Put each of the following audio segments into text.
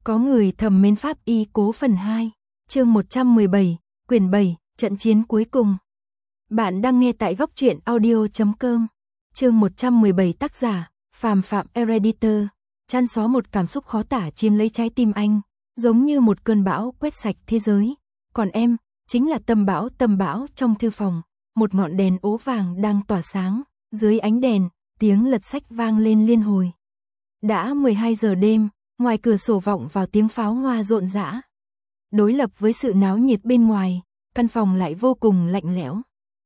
Có người thầm mến pháp y cố phần 2, chương 117, quyển 7, trận chiến cuối cùng. Bạn đang nghe tại góc truyện audio.com. Chương 117 tác giả, Phàm Phạm Ereditor. Chăn xó một cảm xúc khó tả chiếm lấy trái tim anh, giống như một cơn bão quét sạch thế giới. Còn em, chính là tâm bão trong thư phòng. Một ngọn đèn ố vàng đang tỏa sáng, dưới ánh đèn, tiếng lật sách vang lên liên hồi. Đã 12 giờ đêm, ngoài cửa sổ vọng vào tiếng pháo hoa rộn rã. Đối lập với sự náo nhiệt bên ngoài, căn phòng lại vô cùng lạnh lẽo.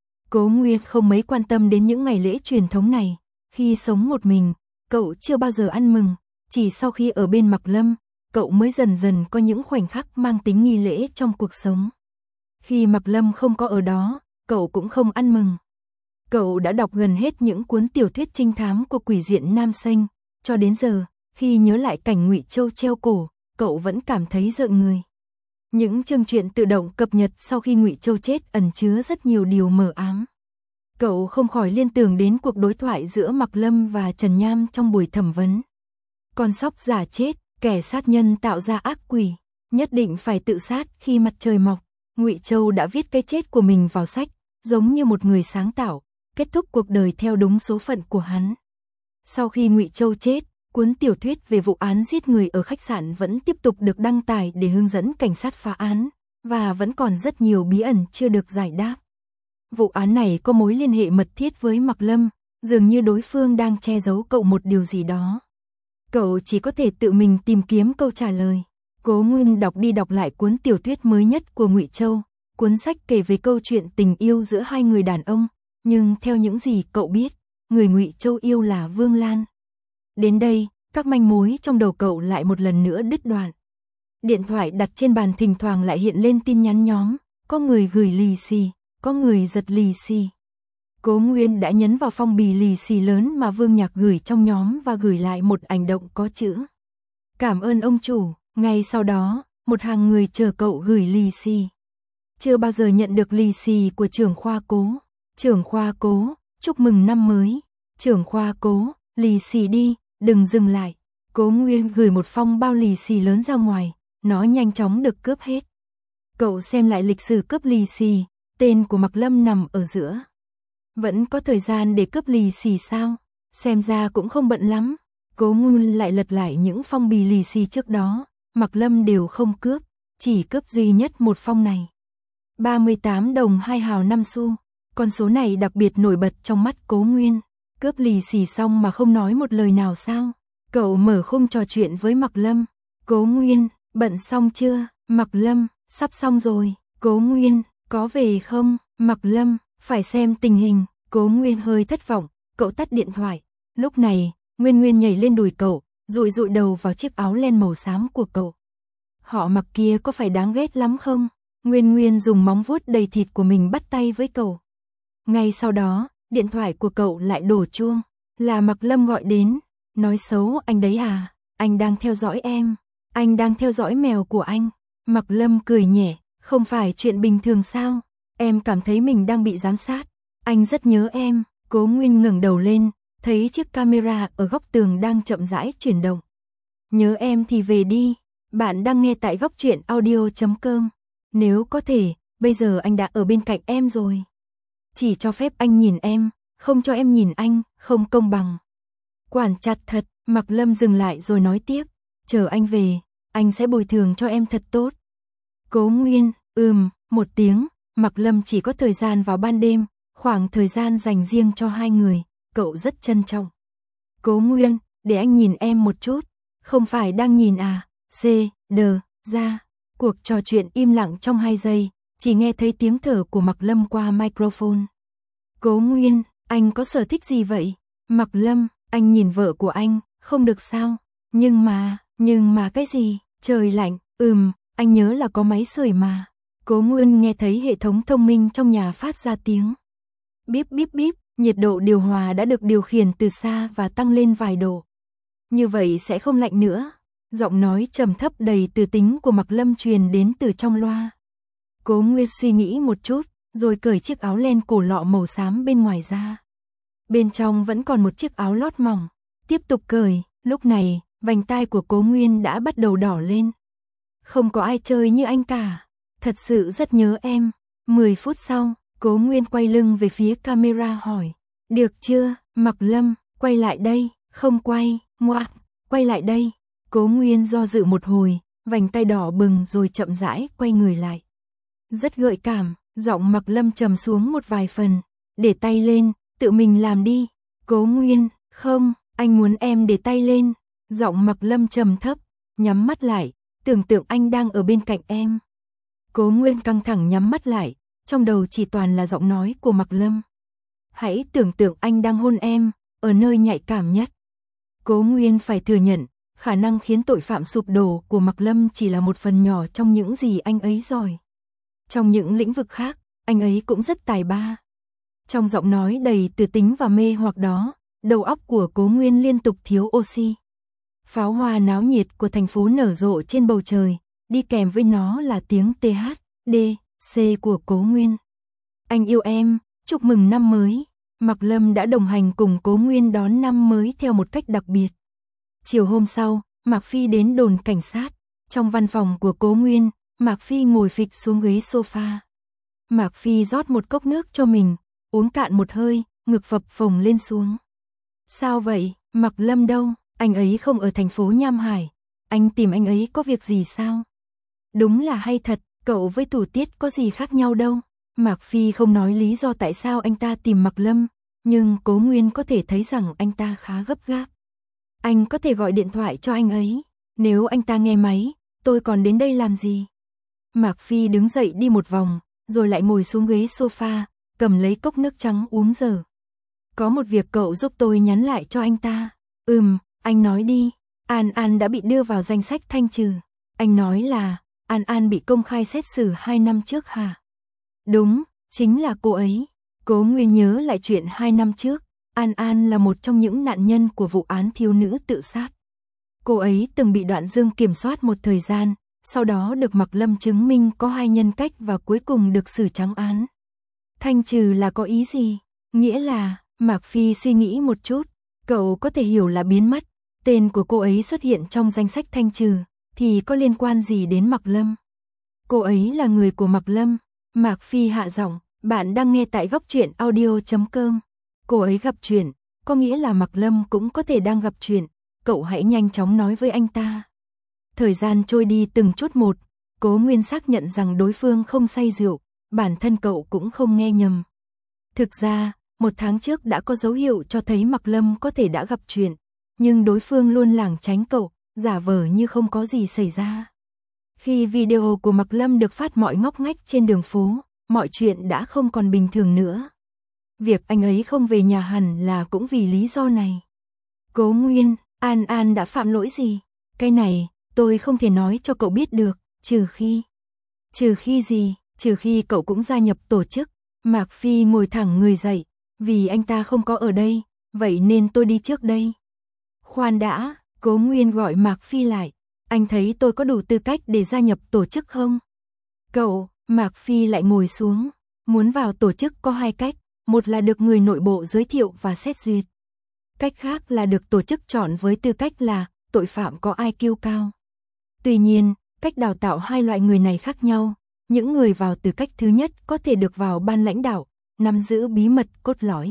Cố Nguyên không mấy quan tâm đến những ngày lễ truyền thống này. Khi sống một mình, cậu chưa bao giờ ăn mừng. Chỉ sau khi ở bên Mạc Lâm, cậu mới dần dần có những khoảnh khắc mang tính nghi lễ trong cuộc sống. Khi Mạc Lâm không có ở đó, cậu cũng không ăn mừng. Cậu đã đọc gần hết những cuốn tiểu thuyết trinh thám của quỷ diện Nam Xanh, cho đến giờ, khi nhớ lại cảnh Ngụy Châu treo cổ, cậu vẫn cảm thấy rợn người. Những chương truyện tự động cập nhật sau khi Ngụy Châu chết ẩn chứa rất nhiều điều mờ ám. Cậu không khỏi liên tưởng đến cuộc đối thoại giữa Mạc Lâm và Trần Nham trong buổi thẩm vấn. Con sóc giả chết, kẻ sát nhân tạo ra ác quỷ, nhất định phải tự sát khi mặt trời mọc. Ngụy Châu đã viết cái chết của mình vào sách, giống như một người sáng tạo, kết thúc cuộc đời theo đúng số phận của hắn. Sau khi Ngụy Châu chết, cuốn tiểu thuyết về vụ án giết người ở khách sạn vẫn tiếp tục được đăng tải để hướng dẫn cảnh sát phá án, và vẫn còn rất nhiều bí ẩn chưa được giải đáp. Vụ án này có mối liên hệ mật thiết với Mạc Lâm, dường như đối phương đang che giấu cậu một điều gì đó. Cậu chỉ có thể tự mình tìm kiếm câu trả lời. Cố Nguyên đọc đi đọc lại cuốn tiểu thuyết mới nhất của Ngụy Châu, cuốn sách kể về câu chuyện tình yêu giữa hai người đàn ông, nhưng theo những gì cậu biết, người Ngụy Châu yêu là Vương Lan. Đến đây, các manh mối trong đầu cậu lại một lần nữa đứt đoạn. Điện thoại đặt trên bàn thỉnh thoảng lại hiện lên tin nhắn nhóm, có người gửi lì xì, có người giật lì xì. Cố Nguyên đã nhấn vào phong bì lì xì lớn mà Vương Nhạc gửi trong nhóm và gửi lại một ảnh động có chữ "Cảm ơn ông chủ." Ngay sau đó, một hàng người chờ cậu gửi lì xì. Chưa bao giờ nhận được lì xì của trưởng khoa Cố. Trưởng khoa Cố, chúc mừng năm mới. Trưởng khoa Cố, lì xì đi, đừng dừng lại. Cố Nguyên gửi một phong bao lì xì lớn ra ngoài, nó nhanh chóng được cướp hết. Cậu xem lại lịch sử cướp lì xì, tên của Mạc Lâm nằm ở giữa. Vẫn có thời gian để cướp lì xì sao? Xem ra cũng không bận lắm. Cố Nguyên lại lật lại những phong bì lì xì trước đó, Mạc Lâm đều không cướp, chỉ cướp duy nhất một phong này. 38 đồng 2 hào 5 xu. Con số này đặc biệt nổi bật trong mắt Cố Nguyên. Cướp lì xì xong mà không nói một lời nào sao? Cậu mở khung trò chuyện với Mạc Lâm. Cố Nguyên, bận xong chưa? Mạc Lâm, sắp xong rồi. Cố Nguyên, có về không? Mạc Lâm, phải xem tình hình. Cố Nguyên hơi thất vọng, cậu tắt điện thoại. Lúc này, Nguyên nhảy lên đùi cậu, dụi đầu vào chiếc áo len màu xám của cậu. Họ Mặc kia có phải đáng ghét lắm không? Nguyên dùng móng vuốt đầy thịt của mình bắt tay với cậu. Ngay sau đó, điện thoại của cậu lại đổ chuông. Là Mạc Lâm gọi đến. Nói xấu anh đấy à? Anh đang theo dõi em. Anh đang theo dõi mèo của anh. Mạc Lâm cười nhẹ. Không phải chuyện bình thường sao? Em cảm thấy mình đang bị giám sát. Anh rất nhớ em. Cố Nguyên ngẩng đầu lên, thấy chiếc camera ở góc tường đang chậm rãi chuyển động. Nhớ em thì về đi. Bạn đang nghe tại góc truyện audio.com. Nếu có thể, bây giờ anh đã ở bên cạnh em rồi. Chỉ cho phép anh nhìn em, không cho em nhìn anh, không công bằng. Quản chặt thật. Mạc Lâm dừng lại rồi nói tiếp. Chờ anh về, anh sẽ bồi thường cho em thật tốt. Cố Nguyên, một tiếng. Mạc Lâm chỉ có thời gian vào ban đêm, khoảng thời gian dành riêng cho hai người, cậu rất trân trọng. Cố Nguyên, để anh nhìn em một chút. Không phải đang nhìn à? Ra. Cuộc trò chuyện im lặng trong 2 giây, chỉ nghe thấy tiếng thở của Mạc Lâm qua microphone. Cố Nguyên, anh có sở thích gì vậy? Mạc Lâm, anh nhìn vợ của anh, không được sao? Nhưng mà cái gì? Trời lạnh, anh nhớ là có máy sưởi mà. Cố Nguyên nghe thấy hệ thống thông minh trong nhà phát ra tiếng bíp bíp bíp, nhiệt độ điều hòa đã được điều khiển từ xa và tăng lên vài độ. Như vậy sẽ không lạnh nữa. Giọng nói trầm thấp đầy từ tính của Mạc Lâm truyền đến từ trong loa. Cố Nguyên suy nghĩ một chút, rồi cởi chiếc áo len cổ lọ màu xám bên ngoài ra. Bên trong vẫn còn một chiếc áo lót mỏng, tiếp tục cởi, lúc này, Vành tai của Cố Nguyên đã bắt đầu đỏ lên. Không có ai chơi như anh cả. Thật sự rất nhớ em. 10 phút sau, Cố Nguyên quay lưng về phía camera hỏi. Được chưa, Mặc Lâm, quay lại đây, không quay, ngoạc, quay lại đây. Cố Nguyên do dự một hồi, vành tay đỏ bừng rồi chậm rãi quay người lại. Rất gợi cảm, giọng Mặc Lâm trầm xuống một vài phần. Để tay lên, tự mình làm đi. Cố Nguyên, không, anh muốn em để tay lên. Giọng Mặc Lâm trầm thấp, nhắm mắt lại, tưởng tượng anh đang ở bên cạnh em. Cố Nguyên căng thẳng nhắm mắt lại, trong đầu chỉ toàn là giọng nói của Mặc Lâm. Hãy tưởng tượng anh đang hôn em, ở nơi nhạy cảm nhất. Cố Nguyên phải thừa nhận, khả năng khiến tội phạm sụp đổ của Mặc Lâm chỉ là một phần nhỏ trong những gì anh ấy giỏi. Trong những lĩnh vực khác, anh ấy cũng rất tài ba. Trong giọng nói đầy từ tính và mê hoặc đó, đầu óc của Cố Nguyên liên tục thiếu oxy. Pháo hoa náo nhiệt của thành phố nở rộ trên bầu trời, đi kèm với nó là tiếng THDC của Cố Nguyên. Anh yêu em, chúc mừng năm mới. Mặc Lâm đã đồng hành cùng Cố Nguyên đón năm mới theo một cách đặc biệt. Chiều hôm sau, Mạc Phi đến đồn cảnh sát. Trong văn phòng của Cố Nguyên, Mạc Phi ngồi phịch xuống ghế sofa. Mạc Phi rót một cốc nước cho mình, uống cạn một hơi, ngực phập phồng lên xuống. Sao vậy, Mặc Lâm đâu? Anh ấy không ở thành phố Nham Hải. Anh tìm anh ấy có việc gì sao? Đúng là hay thật, cậu với Thủ Tiết có gì khác nhau đâu. Mạc Phi không nói lý do tại sao anh ta tìm Mặc Lâm, nhưng Cố Nguyên có thể thấy rằng anh ta khá gấp gáp. Anh có thể gọi điện thoại cho anh ấy. Nếu anh ta nghe máy, tôi còn đến đây làm gì? Mạc Phi đứng dậy đi một vòng, rồi lại ngồi xuống ghế sofa, cầm lấy cốc nước trắng uống dở. Có một việc cậu giúp tôi nhắn lại cho anh ta. Anh nói đi. An An đã bị đưa vào danh sách thanh trừ. Anh nói là An An bị công khai xét xử 2 năm trước hả? Đúng, chính là cô ấy. Cố Nguyên nhớ lại chuyện 2 năm trước. An An là một trong những nạn nhân của vụ án thiếu nữ tự sát. Cô ấy từng bị Đoạn Dương kiểm soát một thời gian, sau đó được Mặc Lâm chứng minh có 2 nhân cách và cuối cùng được xử trắng án. Thanh trừ là có ý gì? Nghĩa là, Mạc Phi suy nghĩ một chút, cậu có thể hiểu là biến mất. Tên của cô ấy xuất hiện trong danh sách thanh trừ, thì có liên quan gì đến Mặc Lâm? Cô ấy là người của Mặc Lâm. Mạc Phi hạ giọng, bạn đang nghe tại góc truyện audio.com. Cô ấy gặp chuyện, có nghĩa là Mặc Lâm cũng có thể đang gặp chuyện, cậu hãy nhanh chóng nói với anh ta. Thời gian trôi đi từng chút một, Cố Nguyên xác nhận rằng đối phương không say rượu, bản thân cậu cũng không nghe nhầm. Thực ra, 1 tháng trước đã có dấu hiệu cho thấy Mặc Lâm có thể đã gặp chuyện, nhưng đối phương luôn lảng tránh cậu, giả vờ như không có gì xảy ra. Khi video của Mặc Lâm được phát mọi ngóc ngách trên đường phố, mọi chuyện đã không còn bình thường nữa. Việc anh ấy không về nhà hẳn là cũng vì lý do này. Cố Nguyên, An An đã phạm lỗi gì? Cái này, tôi không thể nói cho cậu biết được, trừ khi... Trừ khi gì? Trừ khi cậu cũng gia nhập tổ chức. Mạc Phi ngồi thẳng người dậy, vì anh ta không có ở đây, vậy nên tôi đi trước đây. Khoan đã, Cố Nguyên gọi Mạc Phi lại. Anh thấy tôi có đủ tư cách để gia nhập tổ chức không? Cậu, Mạc Phi lại ngồi xuống. Muốn vào tổ chức có 2 cách, một là được người nội bộ giới thiệu và xét duyệt. Cách khác là được tổ chức chọn với tư cách là tội phạm có IQ cao. Tuy nhiên, cách đào tạo 2 loại người này khác nhau. Những người vào từ cách thứ nhất có thể được vào ban lãnh đạo, nắm giữ bí mật cốt lõi.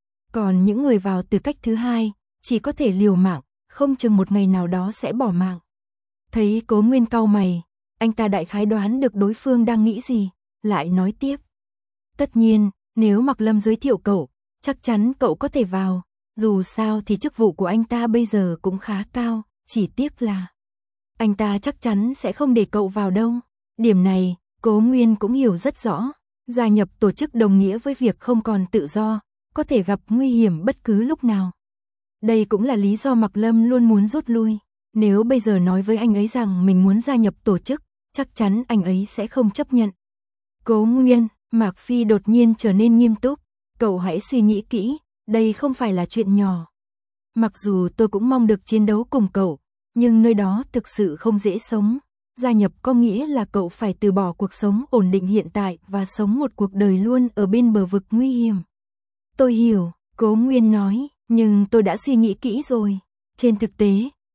Còn những người vào từ cách thứ hai, chỉ có thể liều mạng, không chừng một ngày nào đó sẽ bỏ mạng. Thấy Cố Nguyên cau mày, anh ta đại khái đoán được đối phương đang nghĩ gì, lại nói tiếp. Tất nhiên, nếu Mặc Lâm giới thiệu cậu, chắc chắn cậu có thể vào, dù sao thì chức vụ của anh ta bây giờ cũng khá cao, chỉ tiếc là anh ta chắc chắn sẽ không để cậu vào đâu. Điểm này, Cố Nguyên cũng hiểu rất rõ, gia nhập tổ chức đồng nghĩa với việc không còn tự do, có thể gặp nguy hiểm bất cứ lúc nào. Đây cũng là lý do Mặc Lâm luôn muốn rút lui. Nếu bây giờ nói với anh ấy rằng mình muốn gia nhập tổ chức, chắc chắn anh ấy sẽ không chấp nhận. Cố Nguyên, Mạc Phi đột nhiên trở nên nghiêm túc. Cậu hãy suy nghĩ kỹ, đây không phải là chuyện nhỏ. Mặc dù tôi cũng mong được chiến đấu cùng cậu, nhưng nơi đó thực sự không dễ sống. Gia nhập có nghĩa là cậu phải từ bỏ cuộc sống ổn định hiện tại và sống một cuộc đời luôn ở bên bờ vực nguy hiểm. Tôi hiểu, Cố Nguyên nói, nhưng tôi đã suy nghĩ kỹ rồi. Trên thực tế,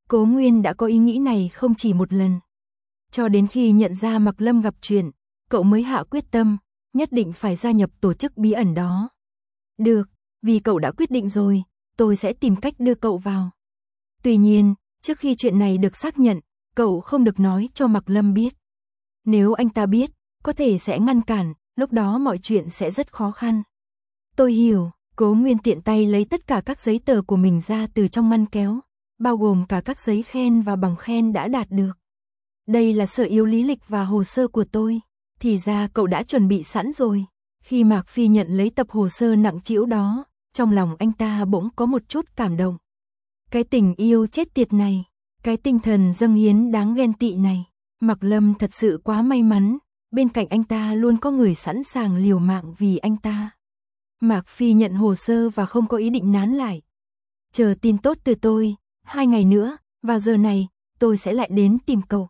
Cố Nguyên đã có ý nghĩ này không chỉ một lần. Cho đến khi nhận ra Mạc Lâm gặp chuyện, cậu mới hạ quyết tâm, nhất định phải gia nhập tổ chức bí ẩn đó. Được, vì cậu đã quyết định rồi, tôi sẽ tìm cách đưa cậu vào. Tuy nhiên, trước khi chuyện này được xác nhận, cậu không được nói cho Mạc Lâm biết. Nếu anh ta biết, có thể sẽ ngăn cản, lúc đó mọi chuyện sẽ rất khó khăn. Tôi hiểu, Cố Nguyên tiện tay lấy tất cả các giấy tờ của mình ra từ trong ngăn kéo, bao gồm cả các giấy khen và bằng khen đã đạt được. Đây là sở yếu lý lịch và hồ sơ của tôi. Thì ra cậu đã chuẩn bị sẵn rồi. Khi Mạc Phi nhận lấy tập hồ sơ nặng trĩu đó, trong lòng anh ta bỗng có một chút cảm động. Cái tình yêu chết tiệt này, cái tinh thần dâng hiến đáng ghen tị này, Mạc Lâm thật sự quá may mắn, bên cạnh anh ta luôn có người sẵn sàng liều mạng vì anh ta. Mạc Phi nhận hồ sơ và không có ý định nán lại. Chờ tin tốt từ tôi, 2 ngày nữa, vào giờ này, tôi sẽ lại đến tìm cậu.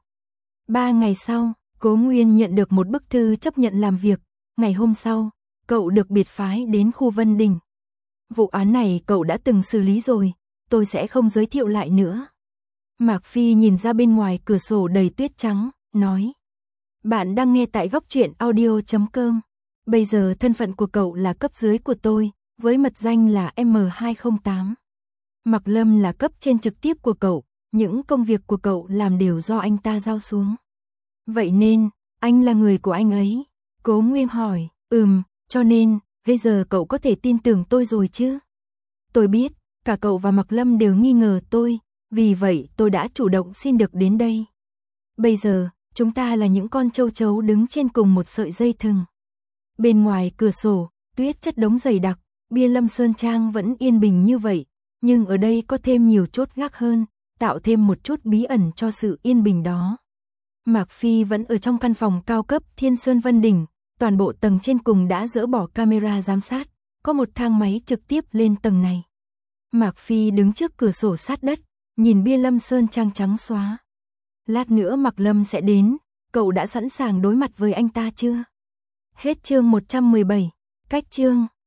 3 ngày sau, Cố Nguyên nhận được một bức thư chấp nhận làm việc. Ngày hôm sau, cậu được biệt phái đến khu Vân Đình. Vụ án này cậu đã từng xử lý rồi, tôi sẽ không giới thiệu lại nữa. Mạc Phi nhìn ra bên ngoài cửa sổ đầy tuyết trắng, nói. Bạn đang nghe tại góc truyện audio.com. Bây giờ thân phận của cậu là cấp dưới của tôi, với mật danh là M208. Mạc Lâm là cấp trên trực tiếp của cậu, những công việc của cậu làm đều do anh ta giao xuống. Vậy nên, anh là người của anh ấy. Cố Nguyên hỏi, cho nên, bây giờ cậu có thể tin tưởng tôi rồi chứ? Tôi biết, cả cậu và Mạc Lâm đều nghi ngờ tôi, vì vậy tôi đã chủ động xin được đến đây. Bây giờ, chúng ta là những con châu chấu đứng trên cùng một sợi dây thừng. Bên ngoài cửa sổ, tuyết chất đống dày đặc, bia Lâm Sơn Trang vẫn yên bình như vậy, nhưng ở đây có thêm nhiều chốt gác hơn, tạo thêm một chút bí ẩn cho sự yên bình đó. Mạc Phi vẫn ở trong căn phòng cao cấp Thiên Sơn Vân Đỉnh, toàn bộ tầng trên cùng đã dỡ bỏ camera giám sát, có một thang máy trực tiếp lên tầng này. Mạc Phi đứng trước cửa sổ sát đất, nhìn bia Lâm Sơn Trang trắng xóa. Lát nữa Mạc Lâm sẽ đến, cậu đã sẵn sàng đối mặt với anh ta chưa? Hết chương 117, cách chương.